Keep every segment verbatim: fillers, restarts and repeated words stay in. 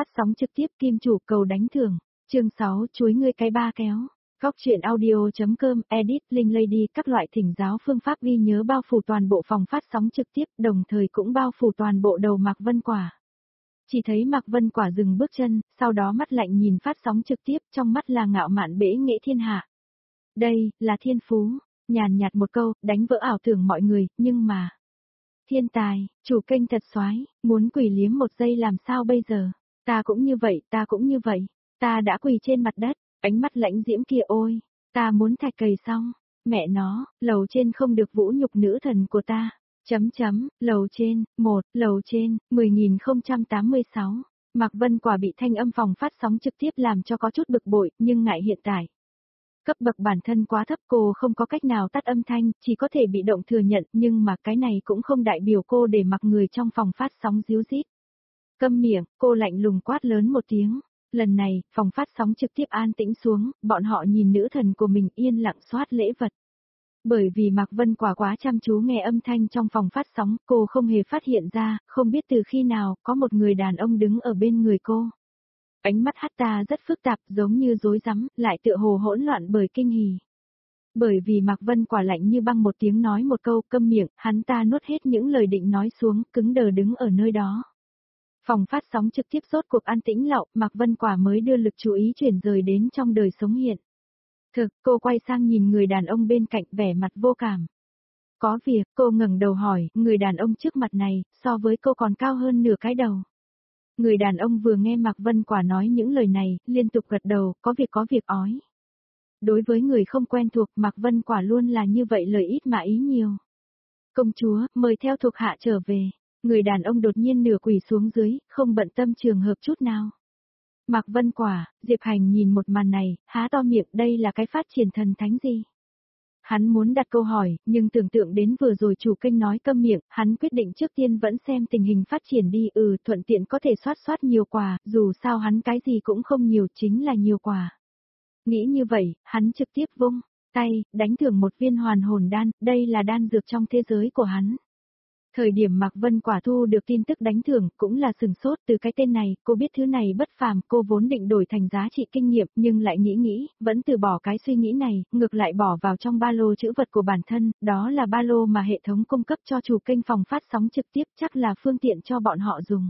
phát sóng trực tiếp kim chủ cầu đánh thưởng. Chương sáu chuối ngươi cái ba kéo. Góc truyện audio.com edit link lady các loại thỉnh giáo phương pháp ghi nhớ bao phủ toàn bộ phòng phát sóng trực tiếp, đồng thời cũng bao phủ toàn bộ đầu Mạc Vân Quả. Chỉ thấy Mạc Vân Quả dừng bước chân, sau đó mắt lạnh nhìn phát sóng trực tiếp, trong mắt là ngạo mạn bẽ nghệ thiên hạ. Đây, là thiên phú, nhàn nhạt một câu, đánh vỡ ảo tưởng mọi người, nhưng mà... Thiên tài, chủ kênh thật soái, muốn quỳ liếm một giây làm sao bây giờ? Ta cũng như vậy, ta cũng như vậy, ta đã quỳ trên mặt đất, ánh mắt lãnh diễm kia ôi, ta muốn thạch cầy xong, mẹ nó, lầu trên không được vũ nhục nữ thần của ta. Chấm chấm, lầu trên, một, lầu trên, mười nghìn không trăm tám mươi sáu. Mạc Vân Quả bị thanh âm phòng phát sóng trực tiếp làm cho có chút bực bội, nhưng ngại hiện tại. Cấp bậc bản thân quá thấp, cô không có cách nào tắt âm thanh, chỉ có thể bị động thừa nhận, nhưng mà cái này cũng không đại biểu cô để mặc người trong phòng phát sóng díu dít. Câm miệng, cô lạnh lùng quát lớn một tiếng. Lần này, phòng phát sóng trực tiếp an tĩnh xuống, bọn họ nhìn nữ thần của mình yên lặng soát lễ vật. Bởi vì Mạc Vân Quả quá chăm chú nghe âm thanh trong phòng phát sóng, cô không hề phát hiện ra, không biết từ khi nào, có một người đàn ông đứng ở bên người cô. Ánh mắt hắn ta rất phức tạp, giống như rối rắm, lại tựa hồ hỗn loạn bởi kinh hỉ. Bởi vì Mạc Vân Quả lạnh như băng một tiếng nói một câu, câm miệng, hắn ta nuốt hết những lời định nói xuống, cứng đờ đứng ở nơi đó. Phòng phát sóng trực tiếp rốt cuộc an tĩnh lặng, Mạc Vân Quả mới đưa lực chú ý chuyển rời đến trong đời sống hiện. Thực, cô quay sang nhìn người đàn ông bên cạnh vẻ mặt vô cảm. Có việc, cô ngẩng đầu hỏi, người đàn ông trước mặt này, so với cô còn cao hơn nửa cái đầu. Người đàn ông vừa nghe Mạc Vân Quả nói những lời này, liên tục gật đầu, có việc có việc ói. Đối với người không quen thuộc, Mạc Vân Quả luôn là như vậy, lời ít mà ý nhiều. Công chúa, mời theo thuộc hạ trở về. Người đàn ông đột nhiên nửa quỳ xuống dưới, không bận tâm trường hợp chút nào. Mạc Vân Quả, Diệp Hành nhìn một màn này, há to miệng, đây là cái phát triển thần thánh gì? Hắn muốn đặt câu hỏi, nhưng tưởng tượng đến vừa rồi chủ kênh nói câm miệng, hắn quyết định trước tiên vẫn xem tình hình phát triển đi, ừ, thuận tiện có thể soát soát nhiều quà, dù sao hắn cái gì cũng không nhiều, chính là nhiều quà. Nghĩ như vậy, hắn trực tiếp vung tay, đánh thưởng một viên hoàn hồn đan, đây là đan dược trong thế giới của hắn. Thời điểm Mạc Vân Quả thu được tin tức đánh thưởng, cũng là sừng sốt, từ cái tên này, cô biết thứ này bất phàm, cô vốn định đổi thành giá trị kinh nghiệm, nhưng lại nghĩ nghĩ, vẫn từ bỏ cái suy nghĩ này, ngược lại bỏ vào trong ba lô trữ vật của bản thân, đó là ba lô mà hệ thống cung cấp cho chủ kênh phòng phát sóng trực tiếp, chắc là phương tiện cho bọn họ dùng.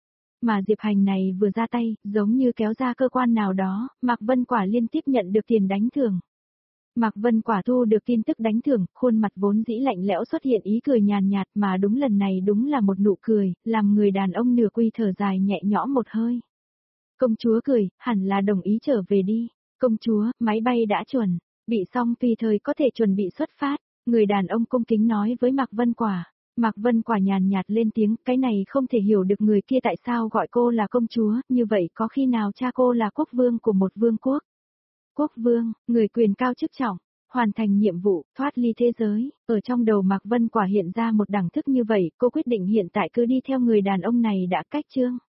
Mà Diệp Hành này vừa ra tay, giống như kéo ra cơ quan nào đó, Mạc Vân Quả liên tiếp nhận được tiền đánh thưởng. Mạc Vân Quả thu được tin tức đánh thưởng, khuôn mặt vốn dĩ lạnh lẽo xuất hiện ý cười nhàn nhạt, mà đúng lần này đúng là một nụ cười, làm người đàn ông nửa quy thở dài nhẹ nhõm một hơi. Công chúa cười, hẳn là đồng ý trở về đi. Công chúa, máy bay đã chuẩn, bị xong tùy thời có thể chuẩn bị xuất phát. Người đàn ông cung kính nói với Mạc Vân Quả. Mạc Vân Quả nhàn nhạt lên tiếng, cái này không thể hiểu được người kia tại sao gọi cô là công chúa, như vậy có khi nào cha cô là quốc vương của một vương quốc? Quốc vương, người quyền cao chức trọng, hoàn thành nhiệm vụ, thoát ly thế giới, ở trong đầu Mạc Vân Quả hiện ra một đẳng thức như vậy, cô quyết định hiện tại cứ đi theo người đàn ông này đã cách chương.